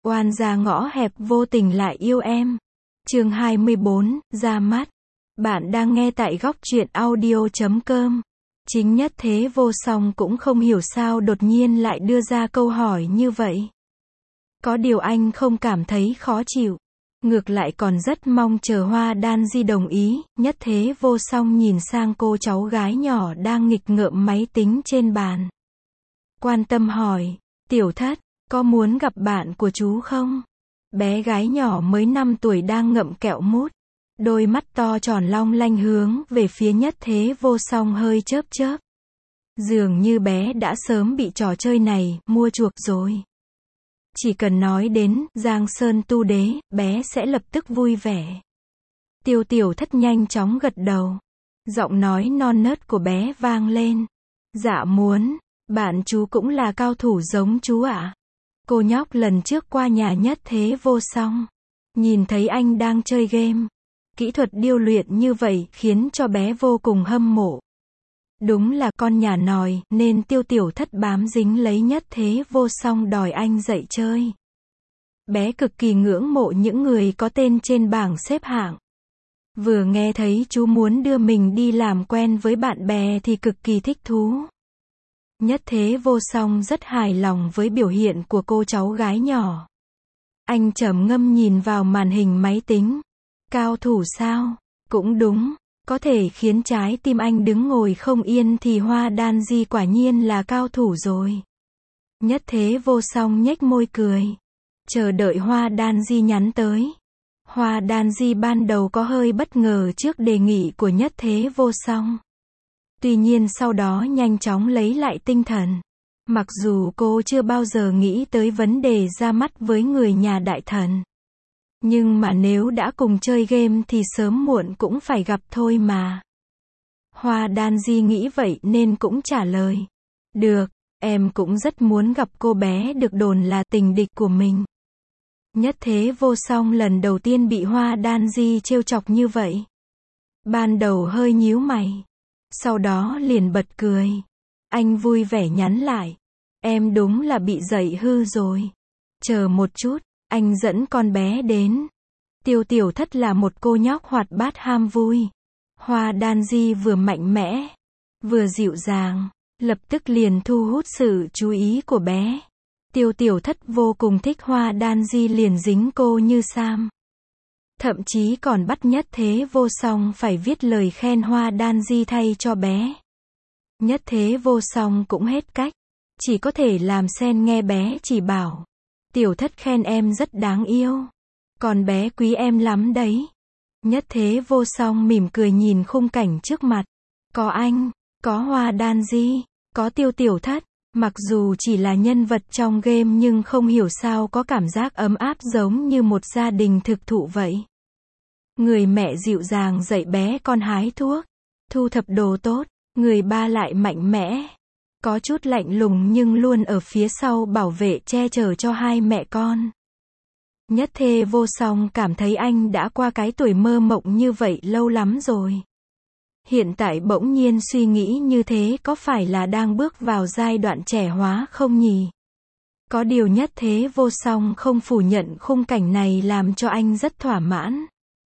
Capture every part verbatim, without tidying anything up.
Oan gia ngõ hẹp vô tình lại yêu em. Chương hai mươi bốn, ra mắt. Bạn đang nghe tại góc truyện audio chấm com. Chính Nhất Thế Vô Song cũng không hiểu sao đột nhiên lại đưa ra câu hỏi như vậy. Có điều anh không cảm thấy khó chịu. Ngược lại còn rất mong chờ Hoa Đan Di đồng ý. Nhất Thế Vô Song nhìn sang cô cháu gái nhỏ đang nghịch ngợm máy tính trên bàn. Quan tâm hỏi, tiểu thất, có muốn gặp bạn của chú không? Bé gái nhỏ mới năm tuổi đang ngậm kẹo mút. Đôi mắt to tròn long lanh hướng về phía Nhất Thế Vô Song hơi chớp chớp. Dường như bé đã sớm bị trò chơi này mua chuộc rồi. Chỉ cần nói đến Giang Sơn Tu Đế, bé sẽ lập tức vui vẻ. Tiêu Tiểu Thất nhanh chóng gật đầu. Giọng nói non nớt của bé vang lên. Dạ muốn, bạn chú cũng là cao thủ giống chú ạ. À? Cô nhóc lần trước qua nhà Nhất Thế Vô Song, nhìn thấy anh đang chơi game. Kỹ thuật điêu luyện như vậy khiến cho bé vô cùng hâm mộ. Đúng là con nhà nòi, nên Tiêu Tiểu Thất bám dính lấy Nhất Thế Vô Song đòi anh dạy chơi. Bé cực kỳ ngưỡng mộ những người có tên trên bảng xếp hạng. Vừa nghe thấy chú muốn đưa mình đi làm quen với bạn bè thì cực kỳ thích thú. Nhất Thế Vô Song rất hài lòng với biểu hiện của cô cháu gái nhỏ. Anh trầm ngâm nhìn vào màn hình máy tính. Cao thủ sao? Cũng đúng. Có thể khiến trái tim anh đứng ngồi không yên thì Hoa Đan Di quả nhiên là cao thủ rồi. Nhất Thế Vô Song nhếch môi cười. Chờ đợi Hoa Đan Di nhắn tới. Hoa Đan Di ban đầu có hơi bất ngờ trước đề nghị của Nhất Thế Vô Song. Tuy nhiên sau đó nhanh chóng lấy lại tinh thần. Mặc dù cô chưa bao giờ nghĩ tới vấn đề ra mắt với người nhà đại thần. Nhưng mà nếu đã cùng chơi game thì sớm muộn cũng phải gặp thôi mà. Hoa Đan Di nghĩ vậy nên cũng trả lời. Được, em cũng rất muốn gặp cô bé được đồn là tình địch của mình. Nhất Thế Vô Song lần đầu tiên bị Hoa Đan Di trêu chọc như vậy. Ban đầu hơi nhíu mày. Sau đó liền bật cười. Anh vui vẻ nhắn lại. Em đúng là bị dạy hư rồi. Chờ một chút, anh dẫn con bé đến. Tiêu Tiểu Thất là một cô nhóc hoạt bát ham vui. Hoa Đan Di vừa mạnh mẽ, vừa dịu dàng, lập tức liền thu hút sự chú ý của bé. Tiêu Tiểu Thất vô cùng thích Hoa Đan Di liền dính cô như sam. Thậm chí còn bắt Nhất Thế Vô Song phải viết lời khen Hoa Đan Di thay cho bé. Nhất Thế Vô Song cũng hết cách. Chỉ có thể làm sen nghe bé chỉ bảo. Tiểu Thất khen em rất đáng yêu. Còn bé quý em lắm đấy. Nhất Thế Vô Song mỉm cười nhìn khung cảnh trước mặt. Có anh, có Hoa Đan Di, có Tiêu Tiểu Thất. Mặc dù chỉ là nhân vật trong game nhưng không hiểu sao có cảm giác ấm áp giống như một gia đình thực thụ vậy. Người mẹ dịu dàng dạy bé con hái thuốc, thu thập đồ tốt. Người ba lại mạnh mẽ, có chút lạnh lùng nhưng luôn ở phía sau bảo vệ che chở cho hai mẹ con. Nhất Thế Vô Song cảm thấy anh đã qua cái tuổi mơ mộng như vậy lâu lắm rồi. Hiện tại bỗng nhiên suy nghĩ như thế có phải là đang bước vào giai đoạn trẻ hóa không nhỉ? Có điều Nhất Thế Vô Song không phủ nhận khung cảnh này làm cho anh rất thỏa mãn.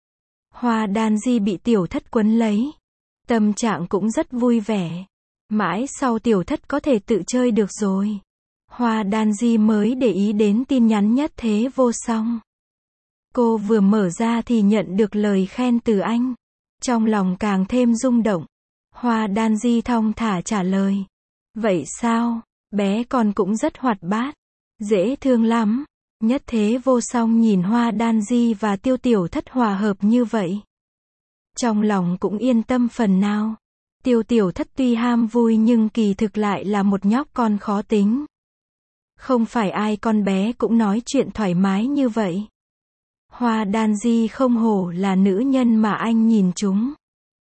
Hoa Đan Di bị Tiểu Thất quấn lấy. Tâm trạng cũng rất vui vẻ. Mãi sau Tiểu Thất có thể tự chơi được rồi. Hoa Đan Di mới để ý đến tin nhắn Nhất Thế Vô Song. Cô vừa mở ra thì nhận được lời khen từ anh. Trong lòng càng thêm rung động. Hoa Đan Di thong thả trả lời. Vậy sao? Bé con cũng rất hoạt bát. Dễ thương lắm. Nhất Thế Vô Song nhìn Hoa Đan Di và Tiêu Tiểu Thất hòa hợp như vậy. Trong lòng cũng yên tâm phần nào. Tiêu Tiểu Thất tuy ham vui nhưng kỳ thực lại là một nhóc con khó tính. Không phải ai con bé cũng nói chuyện thoải mái như vậy. Hoa Đan Di không hổ là nữ nhân mà anh nhìn chúng.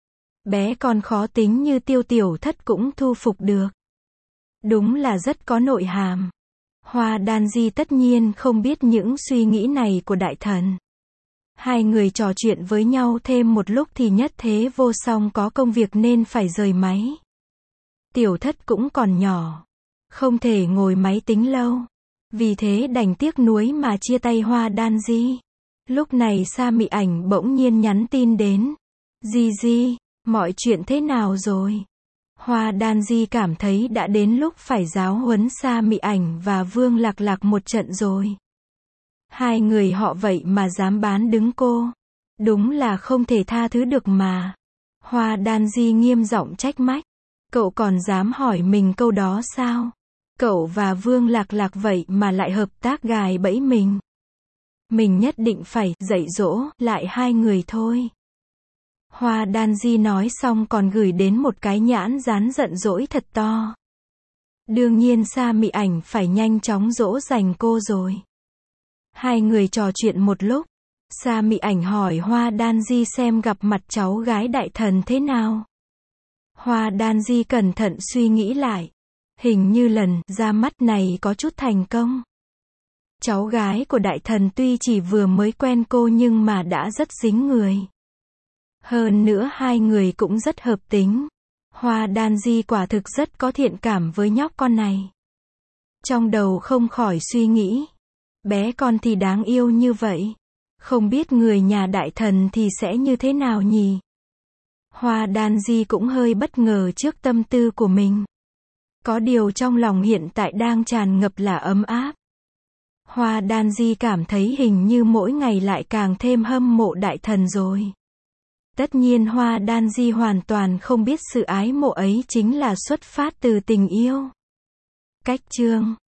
Bé con khó tính như Tiêu Tiểu Thất cũng thu phục được. Đúng là rất có nội hàm. Hoa Đan Di tất nhiên không biết những suy nghĩ này của đại thần. Hai người trò chuyện với nhau thêm một lúc thì Nhất Thế Vô Song có công việc nên phải rời máy. Tiểu Thất cũng còn nhỏ, không thể ngồi máy tính lâu. Vì thế đành tiếc nuối mà chia tay Hoa Đan Di. Lúc này Sa Mị Ảnh bỗng nhiên nhắn tin đến. Di Di, mọi chuyện thế nào rồi? Hoa Đan Di cảm thấy đã đến lúc phải giáo huấn Sa Mị Ảnh và Vương Lạc Lạc một trận rồi. Hai người họ vậy mà dám bán đứng cô. Đúng là không thể tha thứ được mà. Hoa Đan Di nghiêm giọng trách mách. Cậu còn dám hỏi mình câu đó sao? Cậu và Vương Lạc Lạc vậy mà lại hợp tác gài bẫy mình. Mình nhất định phải dạy dỗ lại hai người thôi. Hoa Đan Di nói xong còn gửi đến một cái nhãn dán giận dỗi thật to. Đương nhiên Sa Mị Ảnh phải nhanh chóng dỗ dành cô rồi. Hai người trò chuyện một lúc. Sa Mị Ảnh hỏi Hoa Đan Di xem gặp mặt cháu gái đại thần thế nào. Hoa Đan Di cẩn thận suy nghĩ lại. Hình như lần ra mắt này có chút thành công. Cháu gái của đại thần tuy chỉ vừa mới quen cô nhưng mà đã rất dính người. Hơn nữa hai người cũng rất hợp tính. Hoa Đan Di quả thực rất có thiện cảm với nhóc con này. Trong đầu không khỏi suy nghĩ. Bé con thì đáng yêu như vậy. Không biết người nhà đại thần thì sẽ như thế nào nhỉ? Hoa Đan Di cũng hơi bất ngờ trước tâm tư của mình. Có điều trong lòng hiện tại đang tràn ngập là ấm áp. Hoa Đan Di cảm thấy hình như mỗi ngày lại càng thêm hâm mộ đại thần rồi. Tất nhiên Hoa Đan Di hoàn toàn không biết sự ái mộ ấy chính là xuất phát từ tình yêu. Cách chương